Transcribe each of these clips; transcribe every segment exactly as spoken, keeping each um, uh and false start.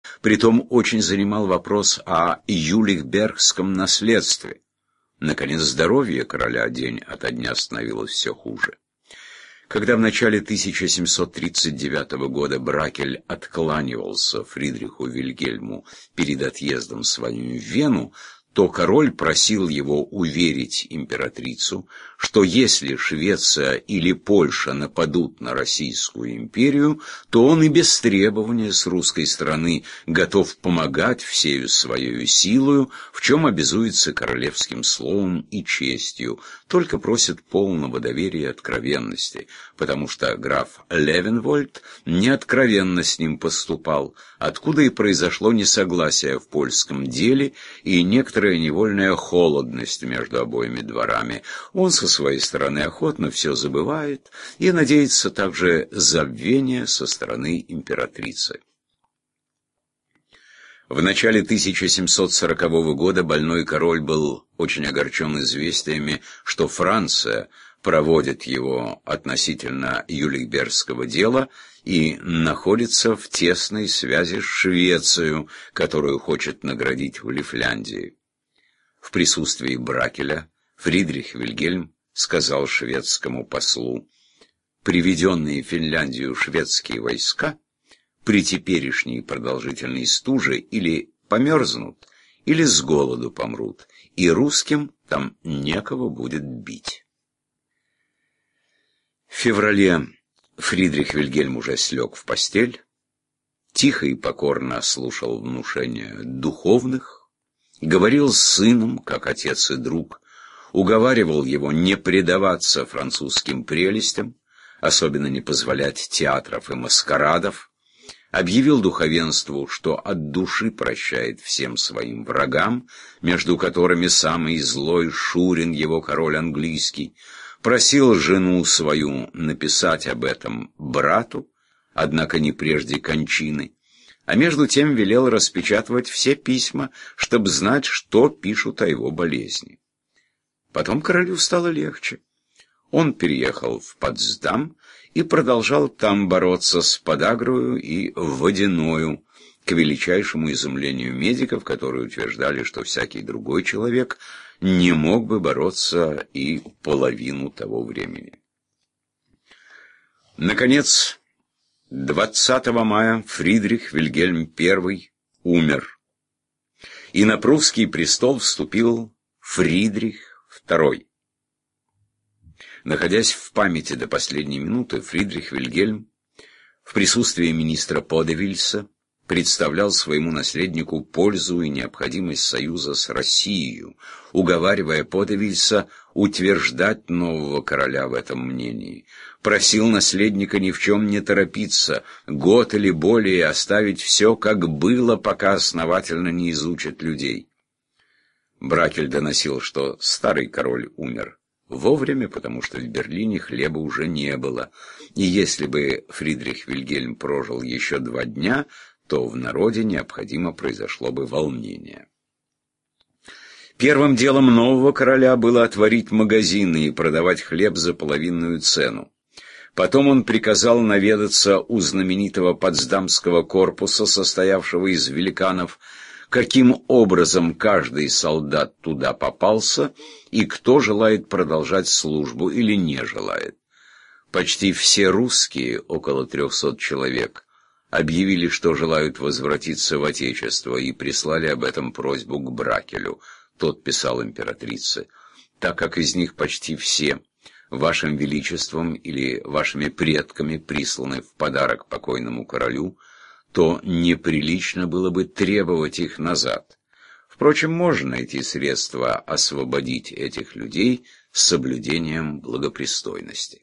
Притом очень занимал вопрос о Юлихбергском наследстве. Наконец, здоровье короля день ото дня становилось все хуже. Когда в начале тысяча семьсот тридцать девятого года Бракель откланивался Фридриху Вильгельму перед отъездом своим в Вену, то король просил его уверить императрицу, что если Швеция или Польша нападут на Российскую империю, то он и без требования с русской стороны готов помогать всею своей силою, в чем обязуется королевским словом и честью, только просит полного доверия и откровенности, потому что граф Левенвольд неоткровенно с ним поступал, откуда и произошло несогласие в польском деле и некоторая невольная холодность между обоими дворами. Он со своей стороны охотно все забывает и надеется также забвения со стороны императрицы. В начале тысяча семьсот сорокового года больной король был очень огорчен известиями, что Франция проводит его относительно Юлихбергского дела и находится в тесной связи с Швецией, которую хочет наградить в Лифляндии. В присутствии Бракеля Фридрих Вильгельм сказал шведскому послу: «Приведенные в Финляндию шведские войска при теперешней продолжительной стуже или померзнут, или с голоду помрут, и русским там некого будет бить». В феврале Фридрих Вильгельм уже слег в постель, тихо и покорно слушал внушения духовных, говорил с сыном, как отец и друг, уговаривал его не предаваться французским прелестям, особенно не позволять театров и маскарадов, объявил духовенству, что от души прощает всем своим врагам, между которыми самый злой Шурин, его король английский, просил жену свою написать об этом брату, однако не прежде кончины, а между тем велел распечатывать все письма, чтобы знать, что пишут о его болезни. Потом королю стало легче. Он переехал в Потсдам и продолжал там бороться с подагрою и водяною, к величайшему изумлению медиков, которые утверждали, что всякий другой человек не мог бы бороться и половину того времени. Наконец, двадцатого мая Фридрих Вильгельм I умер, и на прусский престол вступил Фридрих второй. Находясь в памяти до последней минуты, Фридрих Вильгельм в присутствии министра Подевильса представлял своему наследнику пользу и необходимость союза с Россией, уговаривая Подевильса утверждать нового короля в этом мнении. Просил наследника ни в чем не торопиться, год или более оставить все, как было, пока основательно не изучат людей. Бракель доносил, что старый король умер вовремя, потому что в Берлине хлеба уже не было, и если бы Фридрих Вильгельм прожил еще два дня, то в народе необходимо произошло бы волнение. Первым делом нового короля было отворить магазины и продавать хлеб за половинную цену. Потом он приказал наведаться у знаменитого Потсдамского корпуса, состоявшего из великанов, каким образом каждый солдат туда попался и кто желает продолжать службу или не желает. Почти все русские, около трехсот человек, объявили, что желают возвратиться в Отечество, и прислали об этом просьбу к Бракелю. Тот писал императрице: «Так как из них почти все вашим величеством или вашими предками присланы в подарок покойному королю, то неприлично было бы требовать их назад. Впрочем, можно найти средства освободить этих людей с соблюдением благопристойности».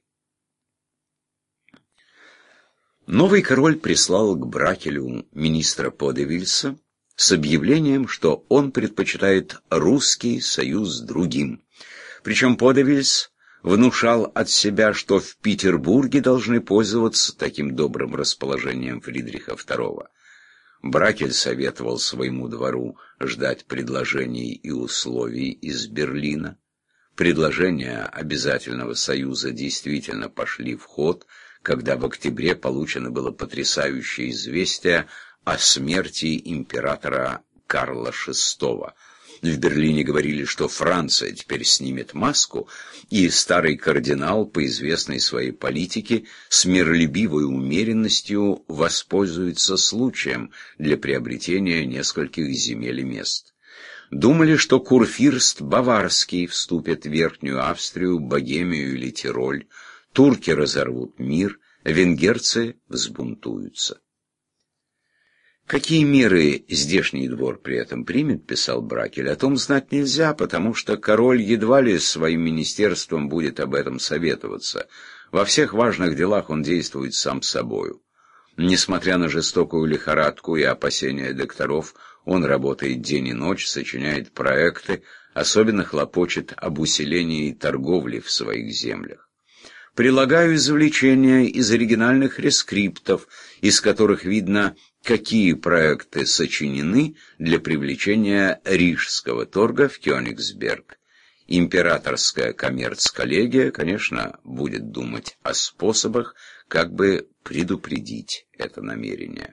Новый король прислал к Бракелю министра Подевильса с объявлением, что он предпочитает русский союз другим. Причем Подевильс внушал от себя, что в Петербурге должны пользоваться таким добрым расположением Фридриха второго. Бракель советовал своему двору ждать предложений и условий из Берлина. Предложения обязательного союза действительно пошли в ход, когда в октябре получено было потрясающее известие о смерти императора Карла шестого. В Берлине говорили, что Франция теперь снимет маску, и старый кардинал, по известной своей политике, с миролюбивой умеренностью воспользуется случаем для приобретения нескольких земель и мест. Думали, что курфюрст Баварский вступит в Верхнюю Австрию, Богемию или Тироль, турки разорвут мир, венгерцы взбунтуются. Какие меры здешний двор при этом примет, писал Бракель, о том знать нельзя, потому что король едва ли с своим министерством будет об этом советоваться. Во всех важных делах он действует сам собою. Несмотря на жестокую лихорадку и опасения докторов, он работает день и ночь, сочиняет проекты, особенно хлопочет об усилении торговли в своих землях. Прилагаю извлечения из оригинальных рескриптов, из которых видно, какие проекты сочинены для привлечения рижского торга в Кёнигсберг. Императорская коммерц-коллегия, конечно, будет думать о способах, как бы предупредить это намерение.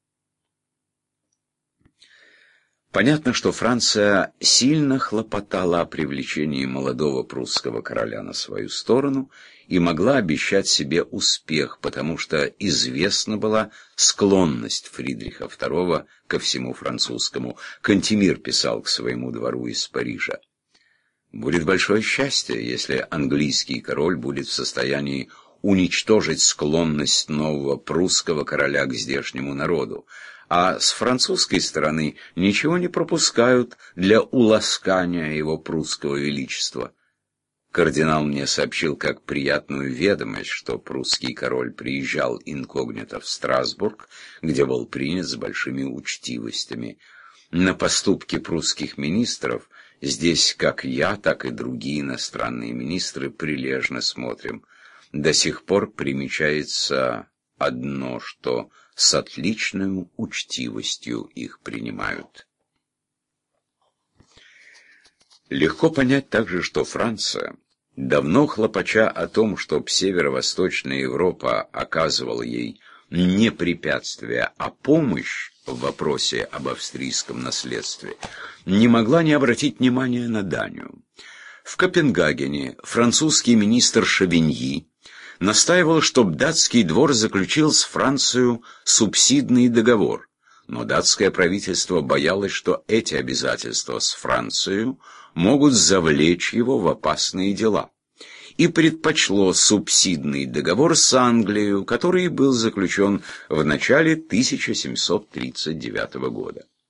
Понятно, что Франция сильно хлопотала о привлечении молодого прусского короля на свою сторону и могла обещать себе успех, потому что известна была склонность Фридриха второго ко всему французскому. Кантемир писал к своему двору из Парижа: «Будет большое счастье, если английский король будет в состоянии уничтожить склонность нового прусского короля к здешнему народу, а с французской стороны ничего не пропускают для уласкания его прусского величества». Кардинал мне сообщил как приятную ведомость, что прусский король приезжал инкогнито в Страсбург, где был принят с большими учтивостями. На поступки прусских министров здесь как я, так и другие иностранные министры прилежно смотрим. До сих пор примечается одно, что с отличной учтивостью их принимают. Легко понять также, что Франция, давно хлопоча о том, чтоб северо-восточная Европа оказывала ей не препятствие, а помощь в вопросе об австрийском наследстве, не могла не обратить внимания на Данию. В Копенгагене французский министр Шавиньи настаивал, чтобы датский двор заключил с Францией субсидный договор, но датское правительство боялось, что эти обязательства с Францией могут завлечь его в опасные дела, и предпочло субсидный договор с Англией, который был заключен в начале тысяча семьсот тридцать девятого года.